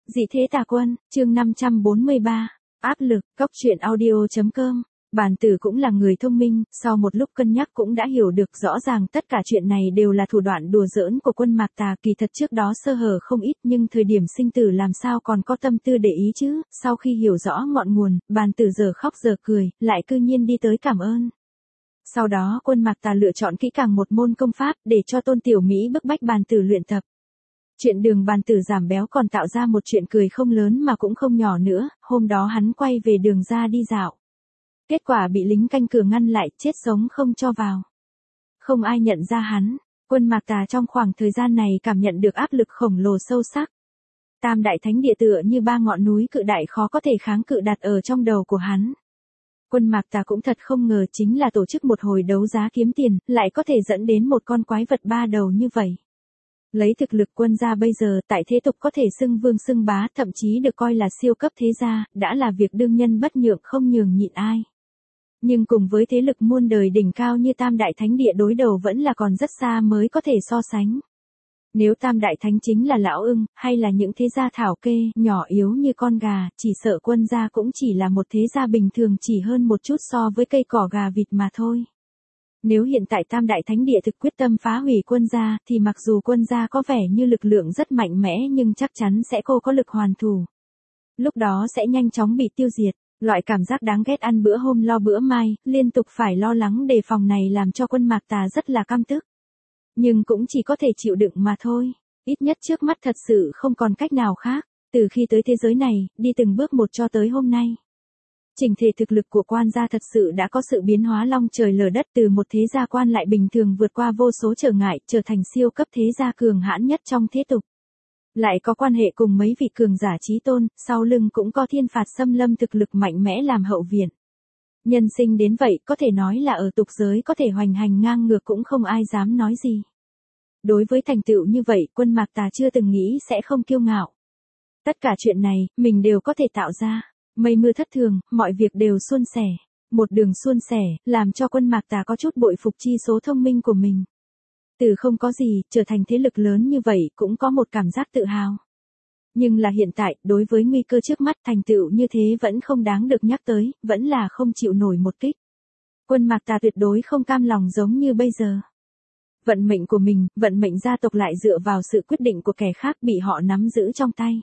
Dị thế tà quân, chương 543, áp lực, cóc truyện audio.com. Bàn tử cũng là người thông minh, sau một lúc cân nhắc cũng đã hiểu được rõ ràng tất cả chuyện này đều là thủ đoạn đùa giỡn của quân Mạc Tà, kỳ thật trước đó sơ hở không ít nhưng thời điểm sinh tử làm sao còn có tâm tư để ý chứ, sau khi hiểu rõ ngọn nguồn, bàn tử giờ khóc giờ cười, lại cư nhiên đi tới cảm ơn. Sau đó quân Mạc Tà lựa chọn kỹ càng một môn công pháp để cho Tôn Tiểu Mỹ bức bách bàn tử luyện tập. Chuyện đường bàn tử giảm béo còn tạo ra một chuyện cười không lớn mà cũng không nhỏ nữa, hôm đó hắn quay về đường ra đi dạo. Kết quả bị lính canh cửa ngăn lại, chết sống không cho vào. Không ai nhận ra hắn, quân Mạc Tà trong khoảng thời gian này cảm nhận được áp lực khổng lồ sâu sắc. Tam đại thánh địa tựa như ba ngọn núi cự đại khó có thể kháng cự đặt ở trong đầu của hắn. Quân Mạc Tà cũng thật không ngờ chính là tổ chức một hồi đấu giá kiếm tiền, lại có thể dẫn đến một con quái vật ba đầu như vậy. Lấy thực lực quân gia bây giờ tại thế tục có thể xưng vương xưng bá, thậm chí được coi là siêu cấp thế gia, đã là việc đương nhân bất nhượng không nhường nhịn ai. Nhưng cùng với thế lực muôn đời đỉnh cao như Tam Đại Thánh Địa đối đầu vẫn là còn rất xa mới có thể so sánh. Nếu Tam Đại Thánh chính là lão ưng, hay là những thế gia thảo kê, nhỏ yếu như con gà, chỉ sợ quân gia cũng chỉ là một thế gia bình thường chỉ hơn một chút so với cây cỏ gà vịt mà thôi. Nếu hiện tại Tam Đại Thánh Địa thực quyết tâm phá hủy quân gia, thì mặc dù quân gia có vẻ như lực lượng rất mạnh mẽ nhưng chắc chắn sẽ cô có lực hoàn thủ. Lúc đó sẽ nhanh chóng bị tiêu diệt. Loại cảm giác đáng ghét ăn bữa hôm lo bữa mai, liên tục phải lo lắng đề phòng này làm cho quân Mạc Tà rất là căm tức. Nhưng cũng chỉ có thể chịu đựng mà thôi. Ít nhất trước mắt thật sự không còn cách nào khác. Từ khi tới thế giới này, đi từng bước một cho tới hôm nay. Chỉnh thể thực lực của quan gia thật sự đã có sự biến hóa long trời lở đất, từ một thế gia quan lại bình thường vượt qua vô số trở ngại, trở thành siêu cấp thế gia cường hãn nhất trong thế tục. Lại có quan hệ cùng mấy vị cường giả chí tôn, sau lưng cũng có thiên phạt xâm lâm thực lực mạnh mẽ làm hậu viện. Nhân sinh đến vậy có thể nói là ở tục giới có thể hoành hành ngang ngược cũng không ai dám nói gì. Đối với thành tựu như vậy, quân Mạc Tà chưa từng nghĩ sẽ không kiêu ngạo. Tất cả chuyện này, mình đều có thể tạo ra. Mây mưa thất thường, mọi việc đều suôn sẻ. Một đường suôn sẻ, làm cho quân Mạc Tà có chút bội phục chi số thông minh của mình. Từ không có gì, trở thành thế lực lớn như vậy cũng có một cảm giác tự hào. Nhưng là hiện tại, đối với nguy cơ trước mắt, thành tựu như thế vẫn không đáng được nhắc tới, vẫn là không chịu nổi một kích. Quân Mạc Tà tuyệt đối không cam lòng giống như bây giờ. Vận mệnh của mình, vận mệnh gia tộc lại dựa vào sự quyết định của kẻ khác bị họ nắm giữ trong tay.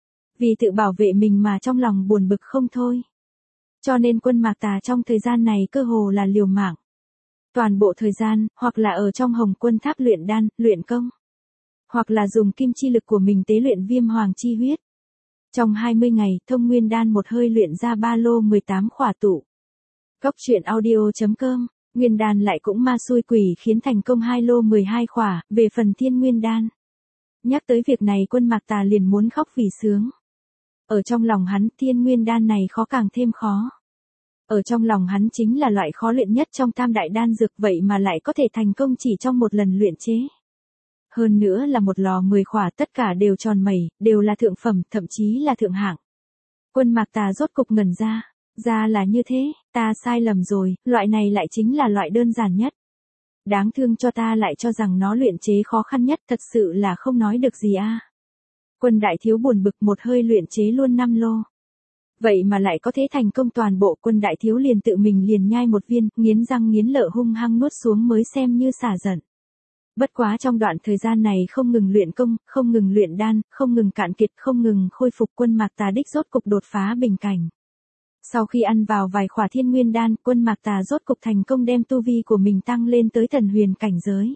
Vì tự bảo vệ mình mà trong lòng buồn bực không thôi. Cho nên quân Mạc Tà trong thời gian này cơ hồ là liều mạng. Toàn bộ thời gian, hoặc là ở trong Hồng Quân Tháp luyện đan, luyện công. Hoặc là dùng kim chi lực của mình tế luyện viêm hoàng chi huyết. Trong 20 ngày, thông nguyên đan một hơi luyện ra ba lô 18 khỏa tụ. Cóc truyện audio.com, nguyên đan lại cũng ma xui quỷ khiến thành công 2 lô 12 khỏa, về phần thiên nguyên đan. Nhắc tới việc này quân Mạc Tà liền muốn khóc vì sướng. Ở trong lòng hắn, thiên nguyên đan này khó càng thêm khó. Ở trong lòng hắn chính là loại khó luyện nhất trong tam đại đan dược, vậy mà lại có thể thành công chỉ trong một lần luyện chế. Hơn nữa là một lò 10 khỏa, tất cả đều tròn mẩy, đều là thượng phẩm, thậm chí là thượng hạng. Quân Mạc Tà rốt cục ngẩn ra là như thế, ta sai lầm rồi, loại này lại chính là loại đơn giản nhất. Đáng thương cho ta lại cho rằng nó luyện chế khó khăn nhất, thật sự là không nói được gì a. Quân đại thiếu buồn bực, một hơi luyện chế luôn 5 lô. Vậy mà lại có thế thành công toàn bộ, quân đại thiếu liền tự mình liền nhai một viên, nghiến răng nghiến lợi hung hăng nuốt xuống mới xem như xả giận. Bất quá trong đoạn thời gian này không ngừng luyện công, không ngừng luyện đan, không ngừng cạn kiệt, không ngừng khôi phục, quân Mạc Tà đích rốt cục đột phá bình cảnh. Sau khi ăn vào vài khỏa thiên nguyên đan, quân Mạc Tà rốt cục thành công đem tu vi của mình tăng lên tới thần huyền cảnh giới.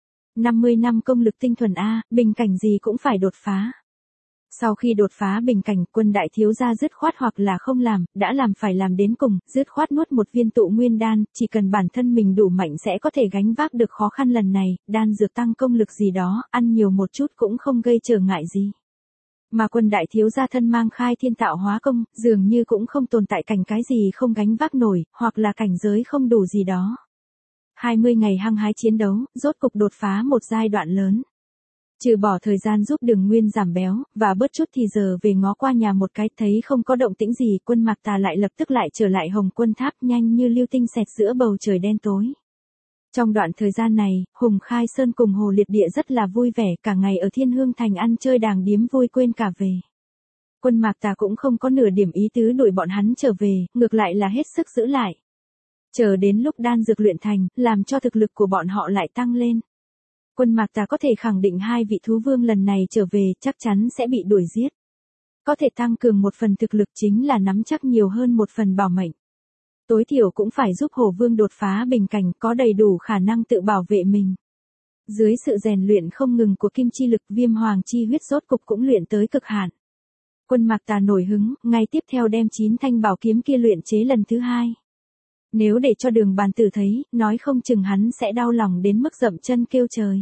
50 năm công lực tinh thuần A, bình cảnh gì cũng phải đột phá. Sau khi đột phá bình cảnh, quân đại thiếu gia dứt khoát hoặc là không làm, đã làm phải làm đến cùng, dứt khoát nuốt một viên tụ nguyên đan, chỉ cần bản thân mình đủ mạnh sẽ có thể gánh vác được khó khăn lần này, đan dược tăng công lực gì đó, ăn nhiều một chút cũng không gây trở ngại gì. Mà quân đại thiếu gia thân mang khai thiên tạo hóa công, dường như cũng không tồn tại cảnh cái gì không gánh vác nổi, hoặc là cảnh giới không đủ gì đó. 20 ngày hăng hái chiến đấu, rốt cục đột phá một giai đoạn lớn. Trừ bỏ thời gian giúp Đường Nguyên giảm béo, và bớt chút thì giờ về ngó qua nhà một cái, thấy không có động tĩnh gì, quân Mạc Tà lại lập tức lại trở lại Hồng Quân Tháp, nhanh như lưu tinh xẹt giữa bầu trời đen tối. Trong đoạn thời gian này, Hùng Khai Sơn cùng Hồ Liệt Địa rất là vui vẻ, cả ngày ở Thiên Hương Thành ăn chơi đàng điếm vui quên cả về. Quân Mạc Tà cũng không có nửa điểm ý tứ đuổi bọn hắn trở về, ngược lại là hết sức giữ lại. Chờ đến lúc đan dược luyện thành, làm cho thực lực của bọn họ lại tăng lên. Quân Mạc Tà có thể khẳng định hai vị thú vương lần này trở về chắc chắn sẽ bị đuổi giết. Có thể tăng cường một phần thực lực chính là nắm chắc nhiều hơn một phần bảo mệnh. Tối thiểu cũng phải giúp Hổ Vương đột phá bình cảnh, có đầy đủ khả năng tự bảo vệ mình. Dưới sự rèn luyện không ngừng của kim chi lực, Viêm Hoàng chi huyết rốt cục cũng luyện tới cực hạn. Quân Mạc Tà nổi hứng, ngay tiếp theo đem 9 thanh bảo kiếm kia luyện chế lần thứ 2. Nếu để cho Đường Bàn Tử thấy, nói không chừng hắn sẽ đau lòng đến mức dậm chân kêu trời.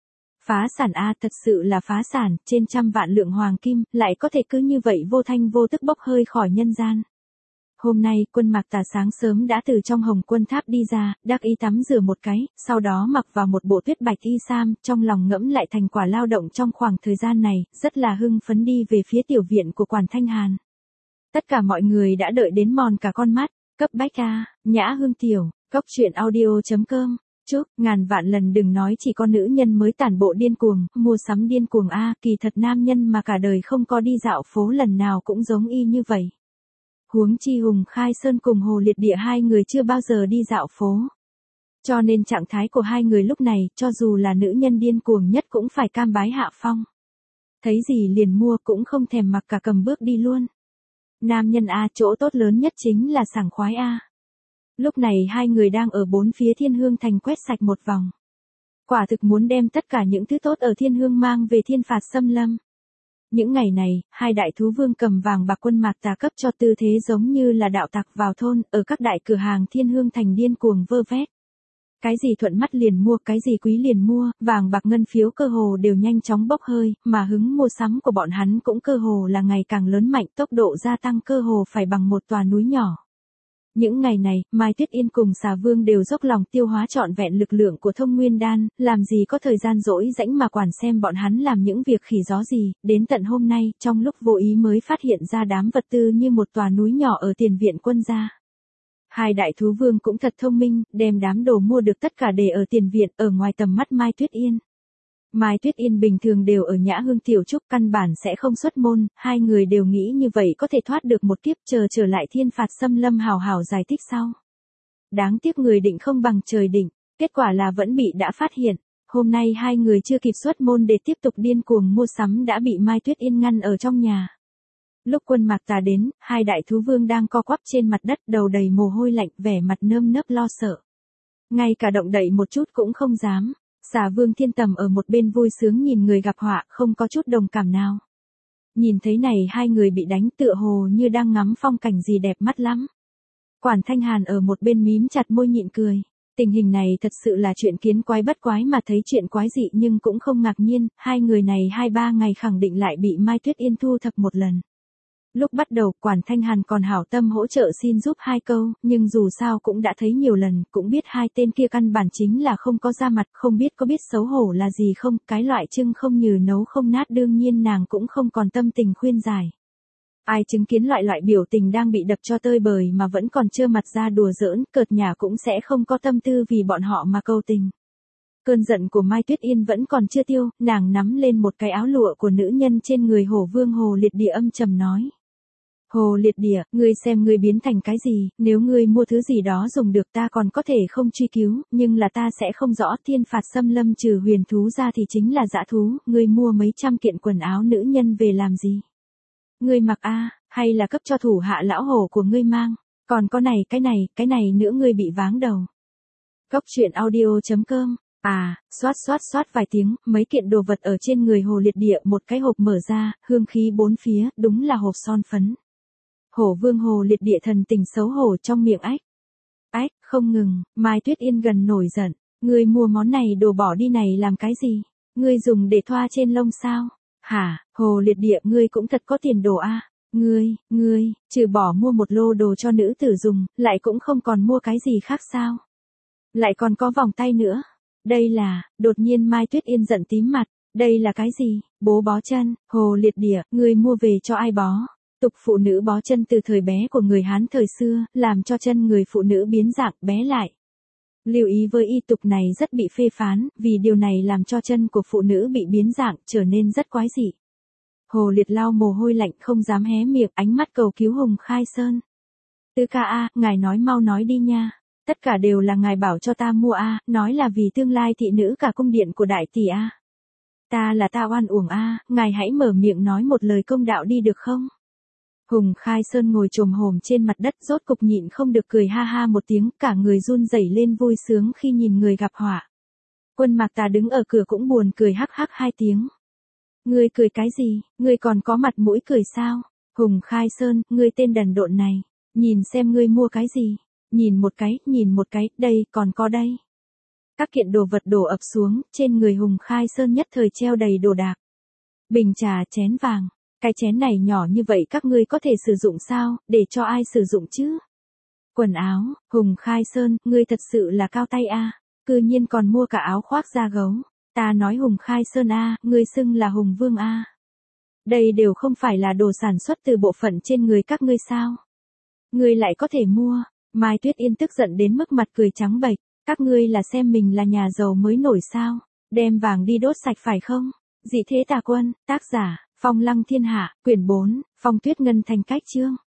Phá sản a, thật sự là phá sản, trên trăm vạn lượng hoàng kim, lại có thể cứ như vậy vô thanh vô tức bốc hơi khỏi nhân gian. Hôm nay, Quân Mạc Tà sáng sớm đã từ trong Hồng Quân Tháp đi ra, đắc ý tắm rửa một cái, sau đó mặc vào một bộ tuyết bạch y sam, trong lòng ngẫm lại thành quả lao động trong khoảng thời gian này, rất là hưng phấn đi về phía tiểu viện của Quản Thanh Hàn. Tất cả mọi người đã đợi đến mòn cả con mắt, cấp bách a, Nhã Hương tiểu, cốc truyện audio.com. Chúc, ngàn vạn lần đừng nói chỉ có nữ nhân mới tản bộ điên cuồng, mua sắm điên cuồng a, kỳ thật nam nhân mà cả đời không có đi dạo phố lần nào cũng giống y như vậy. Huống chi Hùng Khai Sơn cùng Hồ Liệt Địa hai người chưa bao giờ đi dạo phố. Cho nên trạng thái của hai người lúc này, cho dù là nữ nhân điên cuồng nhất cũng phải cam bái hạ phong. Thấy gì liền mua cũng không thèm mặc cả cầm bước đi luôn. Nam nhân a, chỗ tốt lớn nhất chính là sảng khoái a. Lúc này hai người đang ở bốn phía Thiên Hương Thành quét sạch một vòng. Quả thực muốn đem tất cả những thứ tốt ở Thiên Hương mang về Thiên Phạt Xâm Lâm. Những ngày này, hai đại thú vương cầm vàng bạc Quân Mạc Tà cấp cho tư thế giống như là đạo tặc vào thôn, ở các đại cửa hàng Thiên Hương Thành điên cuồng vơ vét. Cái gì thuận mắt liền mua, cái gì quý liền mua, vàng bạc ngân phiếu cơ hồ đều nhanh chóng bốc hơi, mà hứng mua sắm của bọn hắn cũng cơ hồ là ngày càng lớn mạnh, tốc độ gia tăng cơ hồ phải bằng một tòa núi nhỏ. Những ngày này, Mai Tuyết Yên cùng Xà Vương đều dốc lòng tiêu hóa trọn vẹn lực lượng của Thông Nguyên Đan, làm gì có thời gian rỗi rãnh mà quản xem bọn hắn làm những việc khỉ gió gì, đến tận hôm nay, trong lúc vô ý mới phát hiện ra đám vật tư như một tòa núi nhỏ ở tiền viện quân gia. Hai đại thú vương cũng thật thông minh, đem đám đồ mua được tất cả để ở tiền viện, ở ngoài tầm mắt Mai Tuyết Yên. Mai Tuyết Yên bình thường đều ở Nhã Hương tiểu trúc, căn bản sẽ không xuất môn, hai người đều nghĩ như vậy có thể thoát được một kiếp, chờ trở lại Thiên Phạt Xâm Lâm hào hào giải thích sau. Đáng tiếc người định không bằng trời định, kết quả là vẫn bị đã phát hiện. Hôm nay hai người chưa kịp xuất môn để tiếp tục điên cuồng mua sắm đã bị Mai Tuyết Yên ngăn ở trong nhà. Lúc Quân Mạc Tà đến, hai đại thú vương đang co quắp trên mặt đất, đầu đầy mồ hôi lạnh, vẻ mặt nơm nớp lo sợ. Ngay cả động đậy một chút cũng không dám. Xà Vương Thiên Tầm ở một bên vui sướng nhìn người gặp họa, không có chút đồng cảm nào. Nhìn thấy này hai người bị đánh tựa hồ như đang ngắm phong cảnh gì đẹp mắt lắm. Quản Thanh Hàn ở một bên mím chặt môi nhịn cười. Tình hình này thật sự là chuyện kiến quái bất quái mà thấy chuyện quái dị nhưng cũng không ngạc nhiên, hai người này 2-3 ngày khẳng định lại bị Mai Tuyết Yên thu thập một lần. Lúc bắt đầu, Quản Thanh Hàn còn hảo tâm hỗ trợ xin giúp hai câu, nhưng dù sao cũng đã thấy nhiều lần, cũng biết hai tên kia căn bản chính là không có ra mặt, không biết có biết xấu hổ là gì không, cái loại trưng không nhừ nấu không nát đương nhiên nàng cũng không còn tâm tình khuyên giải. Ai chứng kiến loại biểu tình đang bị đập cho tơi bời mà vẫn còn trơ mặt ra đùa giỡn, cợt nhả cũng sẽ không có tâm tư vì bọn họ mà cầu tình. Cơn giận của Mai Tuyết Yên vẫn còn chưa tiêu, nàng nắm lên một cái áo lụa của nữ nhân trên người Hổ Vương Hồ Liệt Địa âm trầm nói. Hồ Liệt Địa, ngươi xem ngươi biến thành cái gì, nếu ngươi mua thứ gì đó dùng được ta còn có thể không truy cứu, nhưng là ta sẽ không rõ. Thiên Phạt Xâm Lâm trừ huyền thú ra thì chính là dã thú, ngươi mua mấy trăm kiện quần áo nữ nhân về làm gì? Ngươi mặc a, hay là cấp cho thủ hạ lão hổ của ngươi mang, còn có này cái này nữa ngươi bị váng đầu. Cốc truyện audio.com. Xoát vài tiếng, mấy kiện đồ vật ở trên người Hồ Liệt Địa, một cái hộp mở ra, hương khí bốn phía, đúng là hộp son phấn. Hổ Vương Hồ Liệt Địa thần tình xấu hổ trong miệng ách, không ngừng, Mai Tuyết Yên gần nổi giận, ngươi mua món này đồ bỏ đi này làm cái gì? Ngươi dùng để thoa trên lông sao? Hả, Hồ Liệt Địa ngươi cũng thật có tiền đồ a. Ngươi, trừ bỏ mua một lô đồ cho nữ tử dùng, lại cũng không còn mua cái gì khác sao? Lại còn có vòng tay nữa. Đây là, đột nhiên Mai Tuyết Yên giận tím mặt, đây là cái gì? Bố bó chân, Hồ Liệt Địa, ngươi mua về cho ai bó? Tục phụ nữ bó chân từ thời bé của người Hán thời xưa, làm cho chân người phụ nữ biến dạng bé lại. Lưu ý với y tục này rất bị phê phán, vì điều này làm cho chân của phụ nữ bị biến dạng, trở nên rất quái dị. Hồ Liệt lau mồ hôi lạnh không dám hé miệng, ánh mắt cầu cứu Hùng Khai Sơn. Tứ ca a, ngài nói mau nói đi nha. Tất cả đều là ngài bảo cho ta mua a, nói là vì tương lai thị nữ cả cung điện của đại tỷ a. Ta là ta oan uổng a, ngài hãy mở miệng nói một lời công đạo đi được không? Hùng Khai Sơn ngồi chồm hổm trên mặt đất, rốt cục nhịn không được cười ha ha một tiếng, cả người run rẩy lên vui sướng khi nhìn người gặp họa. Quân Mạc Tà đứng ở cửa cũng buồn cười hắc hắc hai tiếng. Ngươi cười cái gì, ngươi còn có mặt mũi cười sao? Hùng Khai Sơn, ngươi tên đần độn này, nhìn xem ngươi mua cái gì, nhìn một cái, đây, còn có đây. Các kiện đồ vật đổ ập xuống, trên người Hùng Khai Sơn nhất thời treo đầy đồ đạc. Bình trà, chén vàng, cái chén này nhỏ như vậy các ngươi có thể sử dụng sao, để cho ai sử dụng chứ? Quần áo, Hùng Khai Sơn, ngươi thật sự là cao tay a, cư nhiên còn mua cả áo khoác da gấu. Ta nói Hùng Khai Sơn a, ngươi xưng là Hùng Vương a. Đây đều không phải là đồ sản xuất từ bộ phận trên người các ngươi sao? Ngươi lại có thể mua. Mai Tuyết Yên tức giận đến mức mặt cười trắng bệch, các ngươi là xem mình là nhà giàu mới nổi sao, đem vàng đi đốt sạch phải không? Dị Thế Tà Quân, tác giả, Phong Lăng Thiên Hạ, quyển 4, Phong Tuyết Ngân Thành cách chương.